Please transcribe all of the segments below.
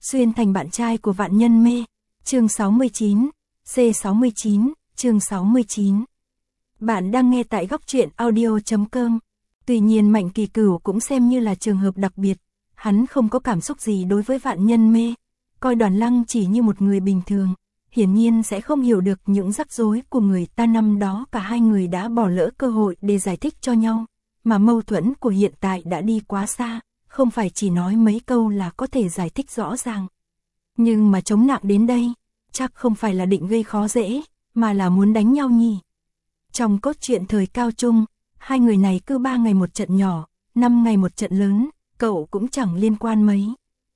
xuyên thành bạn trai của Vạn Nhân Mê. Chương 69, C69, chương 69. Bạn đang nghe tại góc truyện audio.com. Tuy nhiên Mạnh Kỳ Cửu cũng xem như là trường hợp đặc biệt, hắn không có cảm xúc gì đối với Vạn Nhân Mê, coi Đoàn Lăng chỉ như một người bình thường, hiển nhiên sẽ không hiểu được những rắc rối của người ta năm đó. Cả hai người đã bỏ lỡ cơ hội để giải thích cho nhau, mà mâu thuẫn của hiện tại đã đi quá xa, không phải chỉ nói mấy câu là có thể giải thích rõ ràng. Nhưng mà chống nặng đến đây, chắc không phải là định gây khó dễ, mà là muốn đánh nhau nhỉ. Trong cốt truyện thời cao trung, hai người này cứ 3 ngày một trận nhỏ, 5 ngày một trận lớn, cậu cũng chẳng liên quan mấy.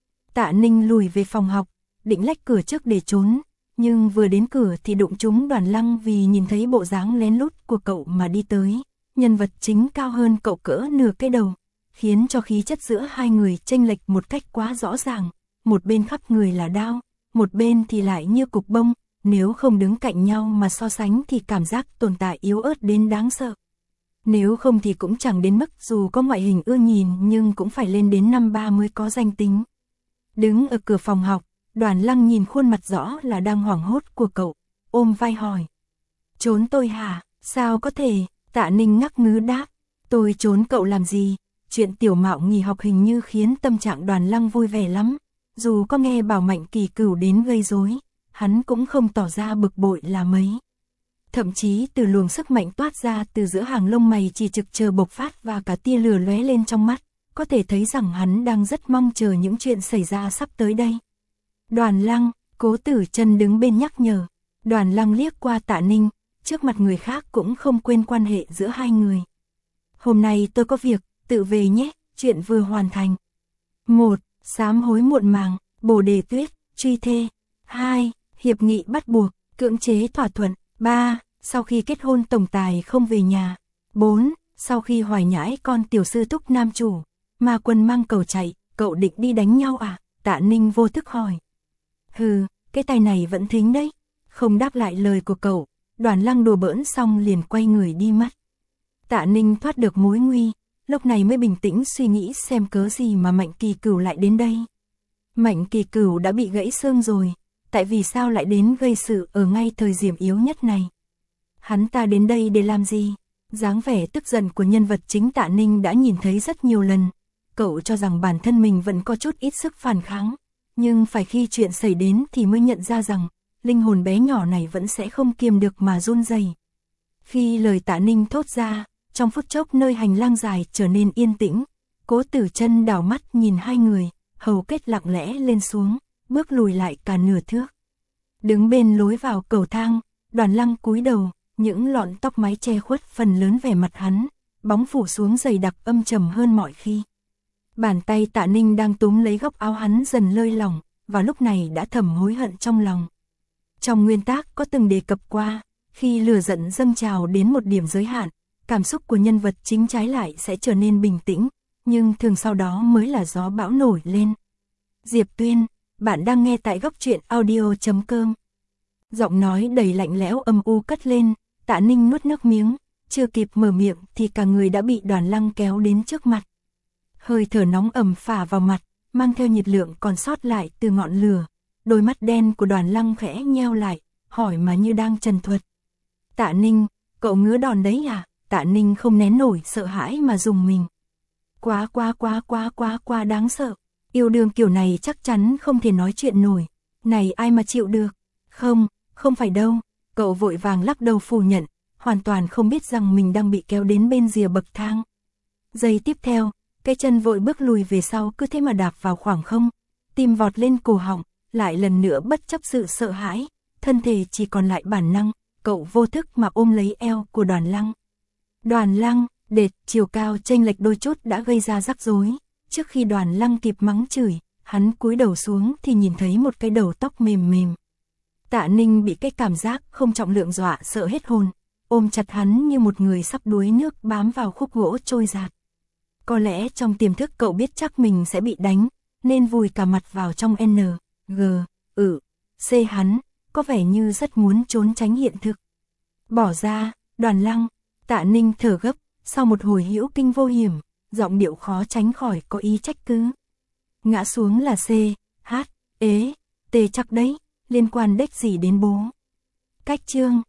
Tạ Ninh lùi về phòng học, định lách cửa trước để trốn, nhưng vừa đến cửa thì đụng trúng Đoàn Lăng vì nhìn thấy bộ dáng lén lút của cậu mà đi tới. Nhân vật chính cao hơn cậu cỡ nửa cái đầu, khiến cho khí chất giữa hai người chênh lệch một cách quá rõ ràng. Một bên khắp người là đao, một bên thì lại như cục bông, nếu không đứng cạnh nhau mà so sánh thì cảm giác tồn tại yếu ớt đến đáng sợ. Nếu không thì cũng chẳng đến mức dù có ngoại hình ưa nhìn nhưng cũng phải lên đến năm 3 mới có danh tính. Đứng ở cửa phòng học, Đoàn Lăng nhìn khuôn mặt rõ là đang hoảng hốt của cậu, ôm vai hỏi. Trốn tôi hả? Sao có thể? Tạ Ninh ngắc ngứ đáp. Tôi trốn cậu làm gì? Chuyện tiểu mạo nghỉ học hình như khiến tâm trạng Đoàn Lăng vui vẻ lắm. Dù có nghe bảo Mạnh Kỳ Cửu đến gây rối, hắn cũng không tỏ ra bực bội là mấy. Thậm chí từ luồng sức mạnh toát ra từ giữa hàng lông mày chỉ trực chờ bộc phát và cả tia lửa lóe lên trong mắt, có thể thấy rằng hắn đang rất mong chờ những chuyện xảy ra sắp tới đây. Đoàn Lăng, Cố Tử Chân đứng bên nhắc nhở. Đoàn Lăng liếc qua Tạ Ninh, trước mặt người khác cũng không quên quan hệ giữa hai người. Hôm nay tôi có việc, tự về nhé, chuyện vừa hoàn thành. 1. Sám hối muộn màng, Bồ Đề Tuyết, truy thê. 2. Hiệp nghị bắt buộc, cưỡng chế thỏa thuận. 3. Sau khi kết hôn tổng tài không về nhà. 4. Sau khi hoài nhãi con tiểu sư thúc nam chủ, Ma Quân mang cầu chạy, cậu định đi đánh nhau à? Tạ Ninh vô thức hỏi. Hừ, cái tay này vẫn thính đấy. Không đáp lại lời của cậu, Đoàn Lăng đùa bỡn xong liền quay người đi mất. Tạ Ninh thoát được mối nguy, lúc này mới bình tĩnh suy nghĩ xem cớ gì mà Mạnh Kỳ Cửu lại đến đây. Mạnh Kỳ Cửu đã bị gãy xương rồi, tại vì sao lại đến gây sự ở ngay thời điểm yếu nhất này? Hắn ta đến đây để làm gì? Dáng vẻ tức giận của nhân vật chính Tạ Ninh đã nhìn thấy rất nhiều lần. Cậu cho rằng bản thân mình vẫn có chút ít sức phản kháng, nhưng phải khi chuyện xảy đến thì mới nhận ra rằng linh hồn bé nhỏ này vẫn sẽ không kiềm được mà run rẩy. Khi lời Tạ Ninh thốt ra, trong phút chốc nơi hành lang dài trở nên yên tĩnh. Cố Tử Chân đảo mắt nhìn hai người, hầu kết lặng lẽ lên xuống, bước lùi lại cả nửa thước. Đứng bên lối vào cầu thang, Đoàn Lăng cúi đầu, những lọn tóc mái che khuất phần lớn vẻ mặt hắn, bóng phủ xuống dày đặc âm trầm hơn mọi khi. Bàn tay Tạ Ninh đang túm lấy góc áo hắn dần lơi lỏng, và lúc này đã thầm hối hận trong lòng. Trong nguyên tác có từng đề cập qua, khi lửa giận dâng trào đến một điểm giới hạn, cảm xúc của nhân vật chính trái lại sẽ trở nên bình tĩnh, nhưng thường sau đó mới là gió bão nổi lên. Diệp Tuyên, bạn đang nghe tại góc truyện audio.com. Giọng nói đầy lạnh lẽo âm u cất lên, Tạ Ninh nuốt nước miếng, chưa kịp mở miệng thì cả người đã bị Đoàn Lăng kéo đến trước mặt. Hơi thở nóng ẩm phả vào mặt, mang theo nhiệt lượng còn sót lại từ ngọn lửa. Đôi mắt đen của Đoàn Lăng khẽ nheo lại, hỏi mà như đang trần thuật. Tạ Ninh, cậu ngứa đòn đấy à? Tạ Ninh không nén nổi sợ hãi mà rùng mình. Quá đáng sợ. Yêu đương kiểu này chắc chắn không thể nói chuyện nổi. Này ai mà chịu được? Không phải đâu. Cậu vội vàng lắc đầu phủ nhận, hoàn toàn không biết rằng mình đang bị kéo đến bên rìa bậc thang. Giây tiếp theo, cái chân vội bước lùi về sau cứ thế mà đạp vào khoảng không. Tim vọt lên cổ họng, lại lần nữa bất chấp sự sợ hãi, thân thể chỉ còn lại bản năng, cậu vô thức mà ôm lấy eo của Đoàn Lăng. Đoàn Lăng, đệt, chiều cao chênh lệch đôi chút đã gây ra rắc rối. Trước khi Đoàn Lăng kịp mắng chửi, hắn cúi đầu xuống thì nhìn thấy một cái đầu tóc mềm mềm. Tạ Ninh bị cái cảm giác không trọng lượng dọa sợ hết hồn, ôm chặt hắn như một người sắp đuối nước bám vào khúc gỗ trôi dạt. Có lẽ trong tiềm thức cậu biết chắc mình sẽ bị đánh, nên vùi cả mặt vào trong C hắn, có vẻ như rất muốn trốn tránh hiện thực. Bỏ ra, Đoàn Lăng, Tạ Ninh thở gấp, sau một hồi hữu kinh vô hiểm, giọng điệu khó tránh khỏi có ý trách cứ. Ngã xuống là Ế, tề chắc đấy, liên quan đếch gì đến bố. Cách chương,